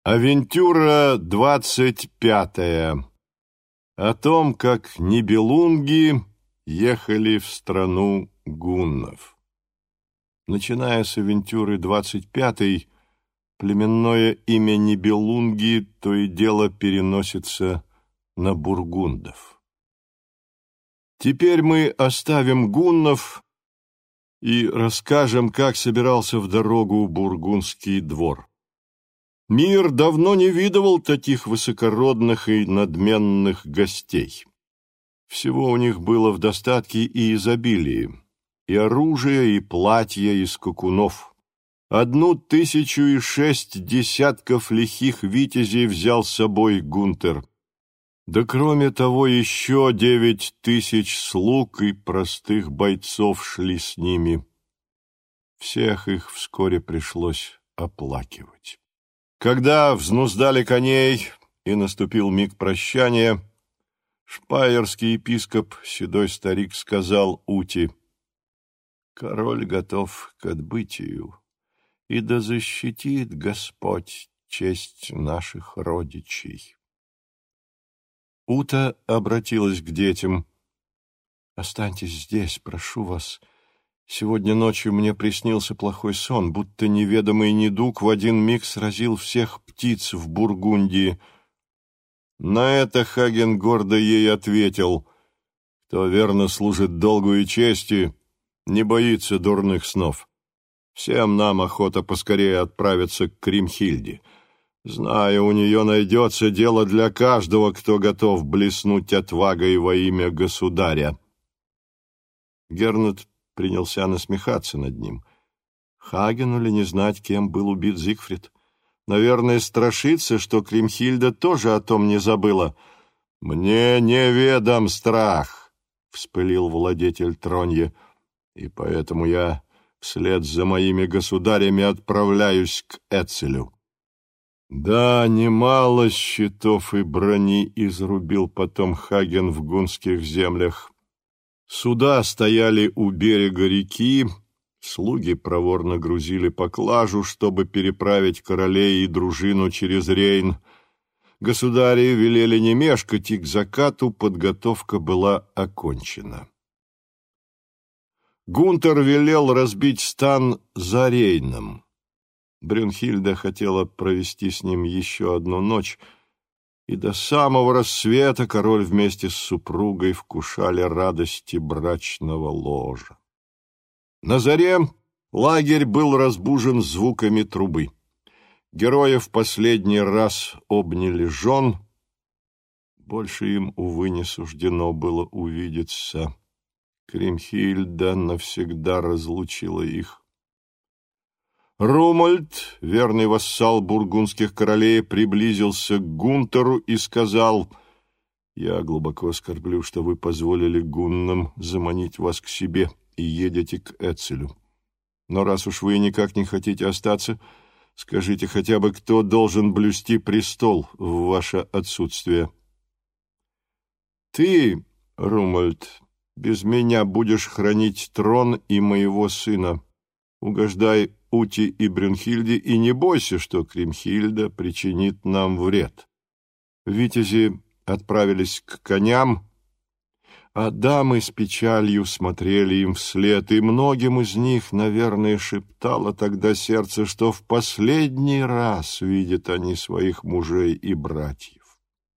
Авентюра 25. О том, как нибелунги ехали в страну гуннов. Начиная с авентюры 25, племенное имя нибелунги то и дело переносится на бургундов. Теперь мы оставим гуннов и расскажем, как собирался в дорогу бургундский двор. Мир давно не видывал таких высокородных и надменных гостей. Всего у них было в достатке и изобилии, и оружие, и платья из скакунов. 1006 десятков лихих витязей взял с собой Гунтер. Да кроме того еще 9000 слуг и простых бойцов шли с ними. Всех их вскоре пришлось оплакивать. Когда взнуздали коней и наступил миг прощания, шпайерский епископ, седой старик, сказал Ути: «Король готов к отбытию, и да защитит Господь честь наших родичей». Ута обратилась к детям: «Останьтесь здесь, прошу вас. Сегодня ночью мне приснился плохой сон, будто неведомый недуг в один миг сразил всех птиц в Бургундии». На это Хаген гордо ей ответил: «Кто верно служит долгу и чести, не боится дурных снов. Всем нам охота поскорее отправиться к Кримхильде. Знаю, у нее найдется дело для каждого, кто готов блеснуть отвагой во имя государя». Гернет принялся насмехаться над ним. Хагену ли не знать, кем был убит Зигфрид? Наверное, страшится, что Кримхильда тоже о том не забыла. «Мне неведом страх», — вспылил владетель Тронье, «и поэтому я вслед за моими государями отправляюсь к Эцелю». Да, немало щитов и брони изрубил потом Хаген в гунских землях. Суда стояли у берега реки, слуги проворно грузили поклажу, чтобы переправить королей и дружину через Рейн. Государи велели не мешкать, и к закату подготовка была окончена. Гунтер велел разбить стан за Рейном. Брюнхильда хотела провести с ним еще одну ночь, и до самого рассвета король вместе с супругой вкушали радости брачного ложа. На заре лагерь был разбужен звуками трубы. Герои в последний раз обняли жен. Больше им, увы, не суждено было увидеться. Кримхильда навсегда разлучила их. Румольд, верный вассал бургундских королей, приблизился к Гунтеру и сказал: «Я глубоко скорблю, что вы позволили гуннам заманить вас к себе и едете к Эцелю. Но раз уж вы никак не хотите остаться, скажите хотя бы, кто должен блюсти престол в ваше отсутствие». «Ты, Румольд, без меня будешь хранить трон и моего сына. Угождай Ути и Брюнхильде, и не бойся, что Кримхильда причинит нам вред». Витязи отправились к коням, а дамы с печалью смотрели им вслед, и многим из них, наверное, шептало тогда сердце, что в последний раз видят они своих мужей и братьев.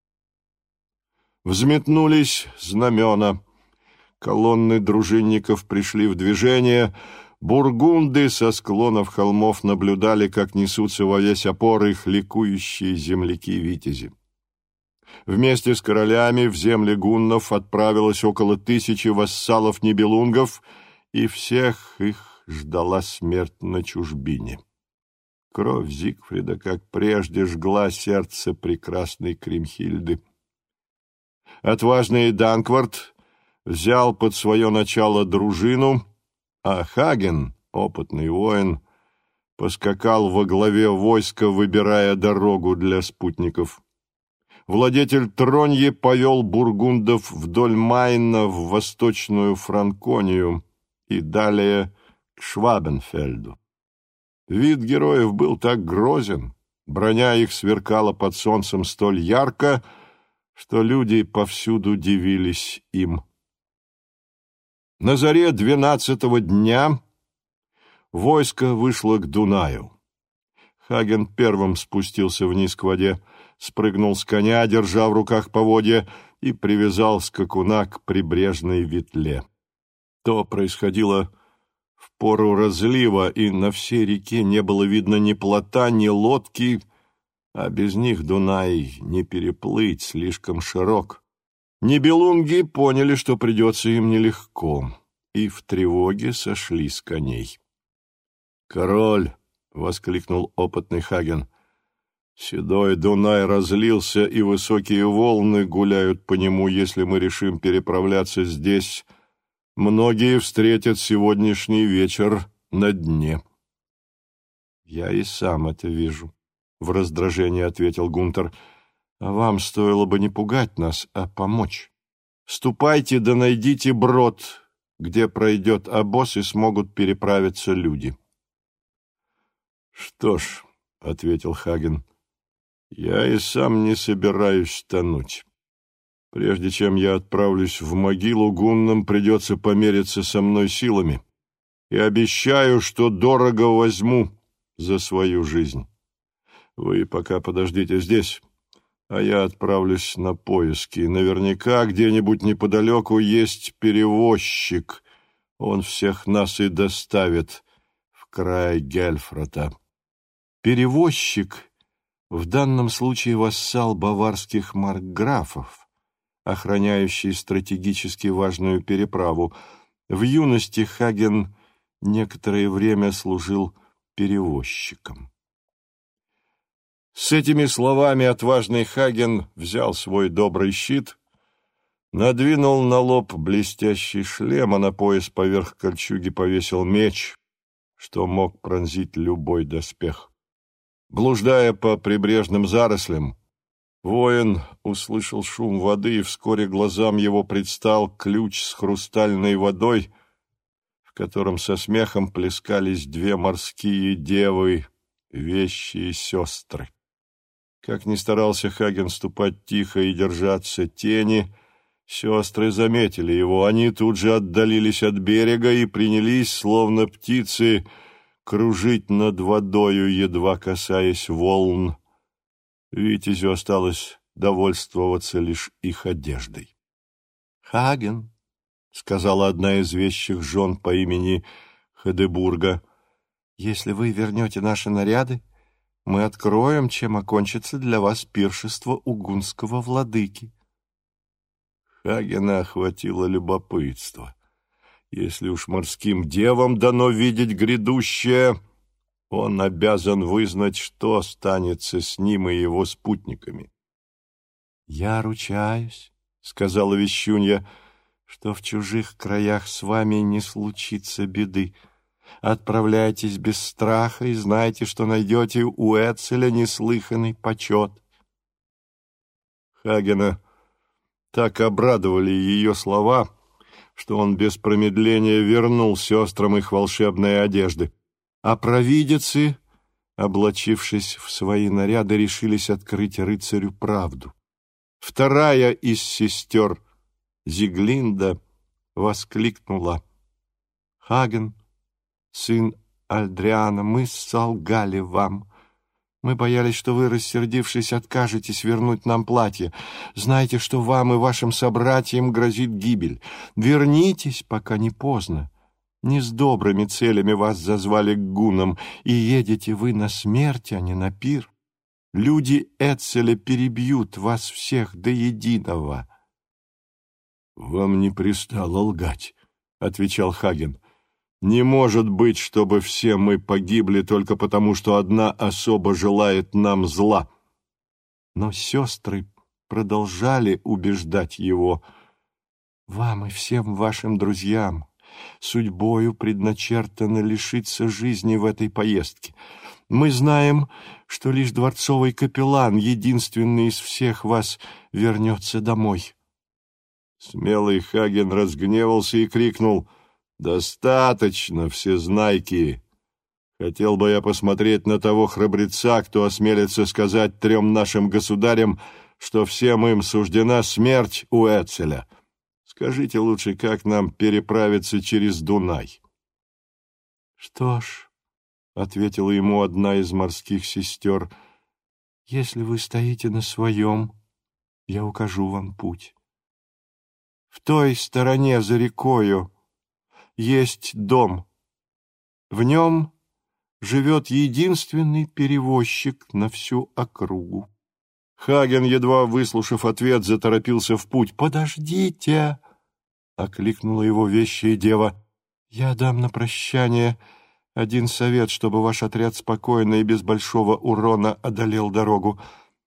Взметнулись знамена, колонны дружинников пришли в движение. Бургунды со склонов холмов наблюдали, как несутся во весь опор их ликующие земляки-витязи. Вместе с королями в земли гуннов отправилось около 1000 вассалов-нибелунгов, и всех их ждала смерть на чужбине. Кровь Зигфрида, как прежде, жгла сердце прекрасной Кримхильды. Отважный Данквард взял под свое начало дружину, а Хаген, опытный воин, поскакал во главе войска, выбирая дорогу для спутников. Владетель Тронье повел бургундов вдоль Майна в восточную Франконию и далее к Швабенфельду. Вид героев был так грозен, Броня их сверкала под солнцем столь ярко, что люди повсюду дивились им. На заре 12-го дня войско вышло к Дунаю. Хаген первым спустился вниз к воде, спрыгнул с коня, держа в руках поводья, и привязал скакуна к прибрежной ветле. То происходило в пору разлива, и на всей реке не было видно ни плота, ни лодки, а без них Дунай не переплыть, слишком широк. Нибелунги поняли, что придется им нелегко, и в тревоге сошли с коней. «Король!» — воскликнул опытный Хаген. «Седой Дунай разлился, и высокие волны гуляют по нему. Если мы решим переправляться здесь, многие встретят сегодняшний вечер на дне». «Я и сам это вижу», — в раздражении ответил Гунтер. «А вам стоило бы не пугать нас, а помочь. Ступайте да найдите брод, где пройдет обоз и смогут переправиться люди». «Что ж», — ответил Хаген, — «я и сам не собираюсь тонуть. Прежде чем я отправлюсь в могилу, гуннам придется помериться со мной силами, и обещаю, что дорого возьму за свою жизнь. Вы пока подождите здесь, а я отправлюсь на поиски. Наверняка где-нибудь неподалеку есть перевозчик. Он всех нас и доставит в край Гельфрата». Перевозчик в данном случае вассал баварских маркграфов, охраняющий стратегически важную переправу. В юности Хаген некоторое время служил перевозчиком. С этими словами отважный Хаген взял свой добрый щит, надвинул на лоб блестящий шлем, а на пояс поверх кольчуги повесил меч, что мог пронзить любой доспех. Блуждая по прибрежным зарослям, воин услышал шум воды, и вскоре глазам его предстал ключ с хрустальной водой, в котором со смехом плескались две морские девы, вещие сестры. Как ни старался Хаген ступать тихо и держаться тени, сестры заметили его. Они тут же отдалились от берега и принялись, словно птицы, кружить над водою, едва касаясь волн. Витязю осталось довольствоваться лишь их одеждой. «Хаген», — сказала одна из вещих жен по имени Хедебурга, — «если вы вернете наши наряды, мы откроем, чем окончится для вас пиршество у гунского владыки». Хагена охватило любопытство. Если уж морским девам дано видеть грядущее, он обязан вызнать, что станется с ним и его спутниками. «Я ручаюсь», — сказала вещунья, — «что в чужих краях с вами не случится беды. Отправляйтесь без страха и знайте, что найдете у Эцеля неслыханный почет». Хагена так обрадовали ее слова, что он без промедления вернул сестрам их волшебные одежды. А провидицы, облачившись в свои наряды, решились открыть рыцарю правду. Вторая из сестер, Зиглинда, воскликнула: «Хаген, сын Альдриана, мы солгали вам. Мы боялись, что вы, рассердившись, откажетесь вернуть нам платье. Знайте, что вам и вашим собратьям грозит гибель. Вернитесь, пока не поздно. Не с добрыми целями вас зазвали к гуннам, и едете вы на смерть, а не на пир. Люди Эцеля перебьют вас всех до единого». «Вам не пристало лгать», — отвечал Хаген. «Не может быть, чтобы все мы погибли только потому, что одна особа желает нам зла». Но сестры продолжали убеждать его: «Вам и всем вашим друзьям судьбою предначертано лишиться жизни в этой поездке. Мы знаем, что лишь дворцовый капеллан, единственный из всех вас, вернется домой». Смелый Хаген разгневался и крикнул: «Достаточно, всезнайки! Хотел бы я посмотреть на того храбреца, кто осмелится сказать 3 нашим государям, что всем им суждена смерть у Эцеля. Скажите лучше, как нам переправиться через Дунай?» «Что ж», — ответила ему одна из морских сестер, — «если вы стоите на своем, я укажу вам путь. В той стороне за рекою есть дом. В нем живет единственный перевозчик на всю округу». Хаген, едва выслушав ответ, заторопился в путь. «Подождите!» — окликнула его вещая дева. «Я дам на прощание один совет, чтобы ваш отряд спокойно и без большого урона одолел дорогу.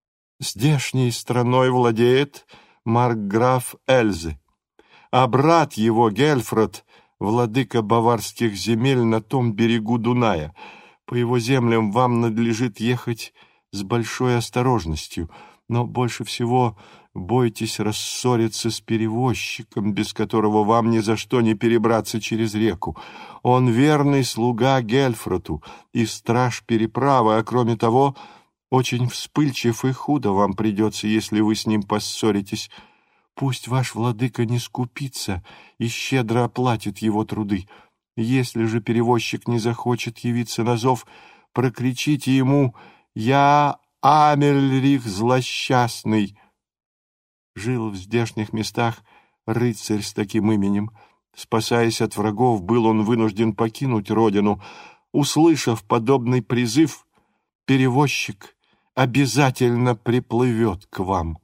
Здешней страной владеет маркграф Эльзы, а брат его, Гельфрод, владыка баварских земель на том берегу Дуная. По его землям вам надлежит ехать с большой осторожностью, но больше всего бойтесь рассориться с перевозчиком, без которого вам ни за что не перебраться через реку. Он верный слуга Гельфроту и страж переправы, а кроме того, очень вспыльчив, и худо вам придется, если вы с ним поссоритесь. Пусть ваш владыка не скупится и щедро оплатит его труды. Если же перевозчик не захочет явиться на зов, прокричите ему: «Я Амельрих злосчастный». Жил в здешних местах рыцарь с таким именем. Спасаясь от врагов, был он вынужден покинуть родину. Услышав подобный призыв, перевозчик обязательно приплывет к вам.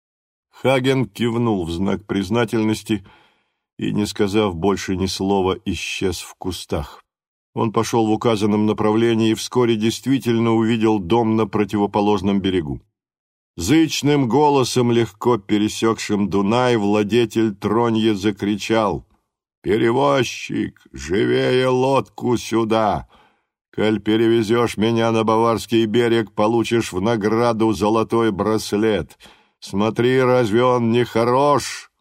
Хаген кивнул в знак признательности и, не сказав больше ни слова, исчез в кустах. Он пошел в указанном направлении и вскоре действительно увидел дом на противоположном берегу. Зычным голосом, легко пересекшим Дунай, владетель Тронья закричал: «Перевозчик, живее лодку сюда! Коль перевезешь меня на Баварский берег, получишь в награду золотой браслет. Смотри, разве он не хорош?»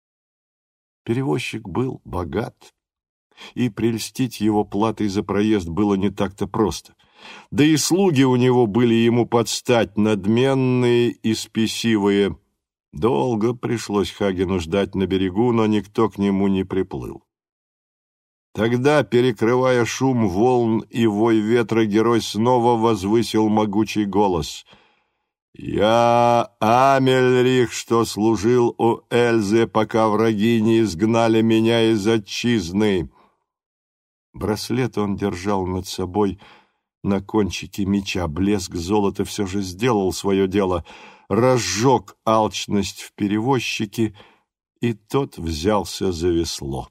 Перевозчик был богат, и прельстить его платой за проезд было не так-то просто. Да и слуги у него были ему под стать, надменные и спесивые. Долго пришлось Хагену ждать на берегу, но никто к нему не приплыл. Тогда, перекрывая шум волн и вой ветра, герой снова возвысил могучий голос: «Я Амельрих, что служил у Эльзы, пока враги не изгнали меня из отчизны». Браслет он держал над собой на кончике меча. Блеск золота все же сделал свое дело, разжег алчность в перевозчике, и тот взялся за весло.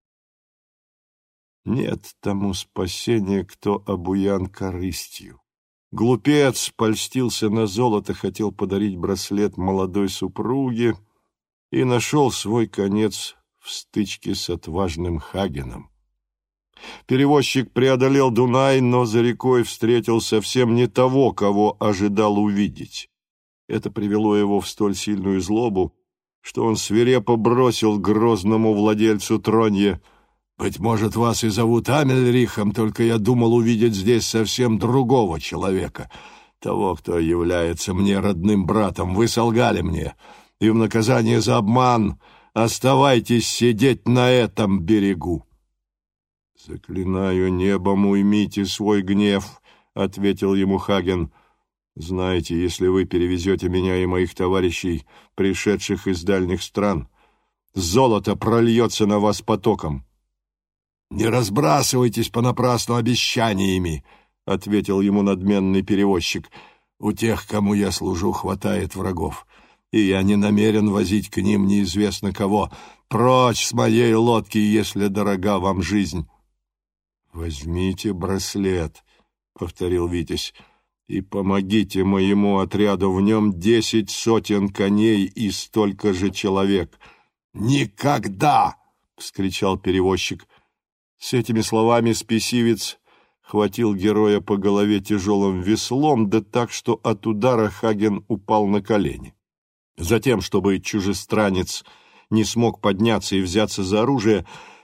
Нет тому спасения, кто обуян корыстью. Глупец польстился на золото, хотел подарить браслет молодой супруге и нашел свой конец в стычке с отважным Хагеном. Перевозчик преодолел Дунай, но за рекой встретил совсем не того, кого ожидал увидеть. Это привело его в столь сильную злобу, что он свирепо бросил грозному владельцу Тронья: «Быть может, вас и зовут Амельрихом, только я думал увидеть здесь совсем другого человека, того, кто является мне родным братом. Вы солгали мне, и в наказание за обман оставайтесь сидеть на этом берегу». «Заклинаю небом, уймите свой гнев», — ответил ему Хаген. «Знаете, если вы перевезете меня и моих товарищей, пришедших из дальних стран, золото прольется на вас потоком». «Не разбрасывайтесь понапрасну обещаниями», — ответил ему надменный перевозчик. «У тех, кому я служу, хватает врагов, и я не намерен возить к ним неизвестно кого. Прочь с моей лодки, если дорога вам жизнь». «Возьмите браслет», — повторил Витязь, — «и помогите моему отряду, в нем 10 сотен коней и столько же человек». «Никогда!» — вскричал перевозчик. С этими словами спесивец хватил героя по голове тяжелым веслом, да так, что от удара Хаген упал на колени. Затем, чтобы чужестранец не смог подняться и взяться за оружие,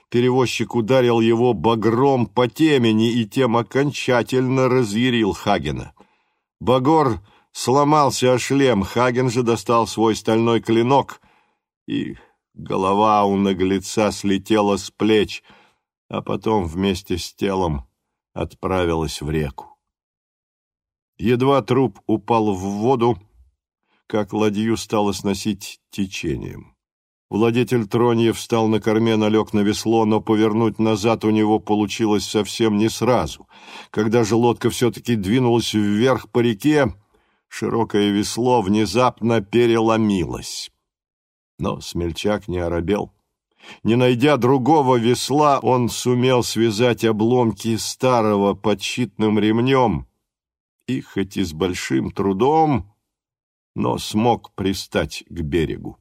Перевозчик ударил его багром по темени и тем окончательно разъярил Хагена. Багор сломался о шлем, Хаген же достал свой стальной клинок, и голова у наглеца слетела с плеч, а потом вместе с телом отправилась в реку. Едва труп упал в воду, как ладью стало сносить течением. Владетель Тронья встал на корме, налег на весло, но повернуть назад у него получилось совсем не сразу. Когда же лодка все-таки двинулась вверх по реке, широкое весло внезапно переломилось. Но смельчак не оробел. Не найдя другого весла, он сумел связать обломки старого подщитным ремнем и, хоть и с большим трудом, но смог пристать к берегу.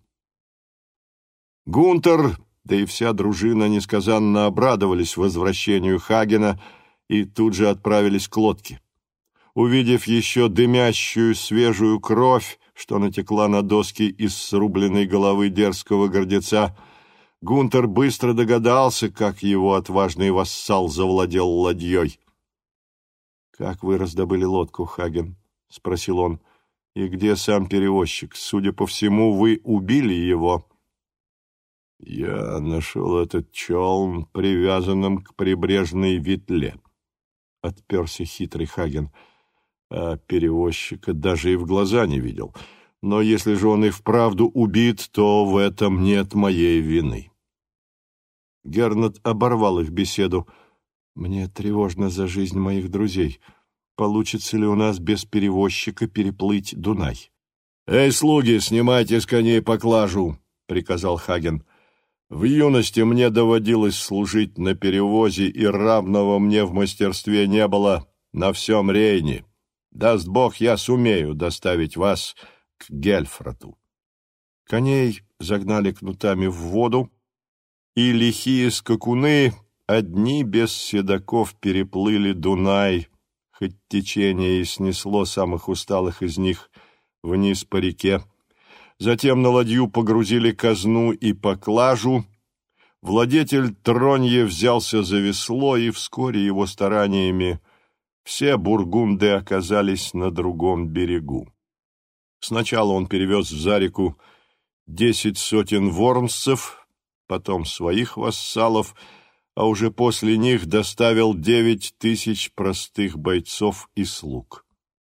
Гунтер, да и вся дружина несказанно обрадовались возвращению Хагена и тут же отправились к лодке. Увидев еще дымящую свежую кровь, что натекла на доски из срубленной головы дерзкого гордеца, Гунтер быстро догадался, как его отважный вассал завладел ладьей. — Как вы раздобыли лодку, Хаген? — спросил он. — И где сам перевозчик? Судя по всему, вы убили его. — Я нашел этот челн привязанным к прибрежной ветле, — отперся хитрый Хаген. А перевозчика даже и в глаза не видел. Но если же он и вправду убит, то в этом нет моей вины. Гернот оборвал их беседу. «Мне тревожно за жизнь моих друзей. Получится ли у нас без перевозчика переплыть Дунай?» «Эй, слуги, снимайте с коней поклажу!» — приказал Хаген. «В юности мне доводилось служить на перевозе, и равного мне в мастерстве не было на всем Рейне. Даст Бог, я сумею доставить вас к Гельфрату». Коней загнали кнутами в воду, и лихие скакуны одни без седаков переплыли Дунай, хоть течение и снесло самых усталых из них вниз по реке. Затем на ладью погрузили казну и поклажу. Владетель Тронье взялся за весло, и вскоре его стараниями все бургунды оказались на другом берегу. Сначала он перевез в Зареку 10 сотен вормсцев, потом своих вассалов, а уже после них доставил 9 тысяч простых бойцов и слуг.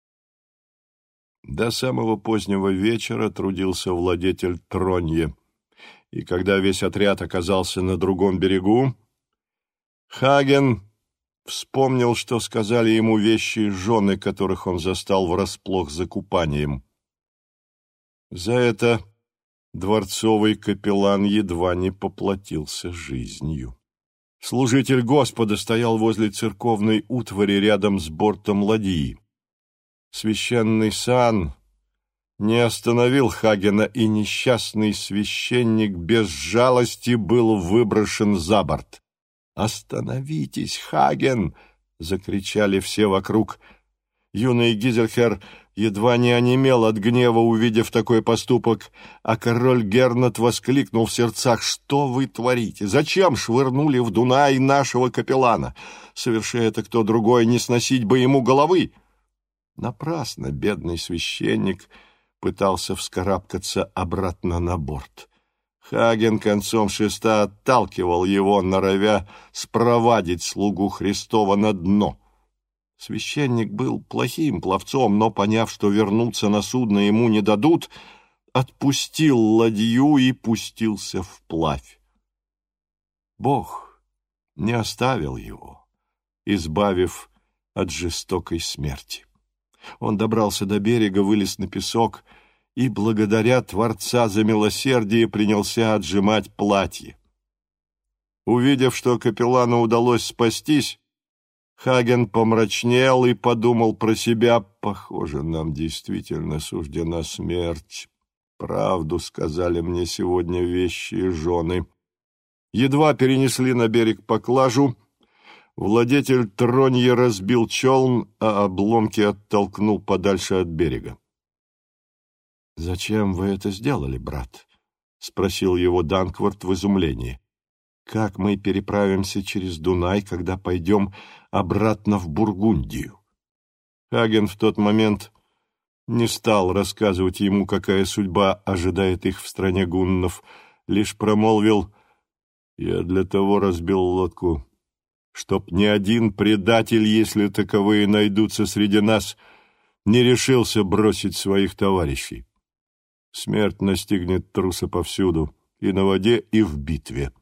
До самого позднего вечера трудился владетель Тронье, и когда весь отряд оказался на другом берегу, Хаген вспомнил, что сказали ему вещие жены, которых он застал врасплох за купанием. За это дворцовый капеллан едва не поплатился жизнью. Служитель Господа стоял возле церковной утвари рядом с бортом ладьи. Священный сан не остановил Хагена, и несчастный священник без жалости был выброшен за борт. «Остановитесь, Хаген!» — закричали все вокруг. Юный Гизельхер едва не онемел от гнева, увидев такой поступок, а король Гернот воскликнул в сердцах: «Что вы творите? Зачем швырнули в Дунай нашего капеллана? Совершая это кто другой, не сносить бы ему головы!» Напрасно бедный священник пытался вскарабкаться обратно на борт. Хаген концом шеста отталкивал его, норовя спровадить слугу Христова на дно. Священник был плохим пловцом, но, поняв, что вернуться на судно ему не дадут, отпустил ладью и пустился вплавь. Бог не оставил его, избавив от жестокой смерти. Он добрался до берега, вылез на песок и, благодаря Творца за милосердие, принялся отжимать платье. Увидев, что капеллану удалось спастись, Хаген помрачнел и подумал про себя: «Похоже, нам действительно суждена смерть. Правду сказали мне сегодня вещие жены». Едва перенесли на берег поклажу, владетель Тронье разбил челн, а обломки оттолкнул подальше от берега. «Зачем вы это сделали, брат?» — спросил его Данкварт в изумлении. как мы переправимся через Дунай, когда пойдем обратно в Бургундию. Хаген в тот момент не стал рассказывать ему, какая судьба ожидает их в стране гуннов, лишь промолвил: «Я для того разбил лодку, чтоб ни один предатель, если таковые найдутся среди нас, не решился бросить своих товарищей. Смерть настигнет труса повсюду, и на воде, и в битве».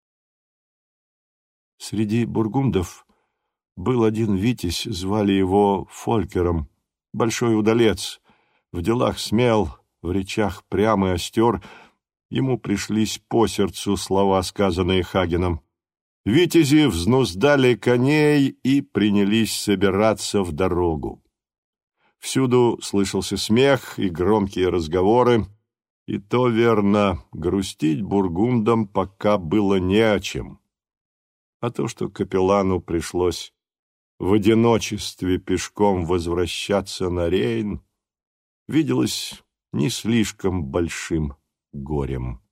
Среди бургундов был один витязь, звали его Фолькером, большой удалец, в делах смел, в речах прям и остер. Ему пришлись по сердцу слова, сказанные Хагеном. Витязи взнуздали коней и принялись собираться в дорогу. Всюду слышался смех и громкие разговоры, и то верно, грустить бургундам пока было не о чем. А то, что капеллану пришлось в одиночестве пешком возвращаться на Рейн, виделось не слишком большим горем.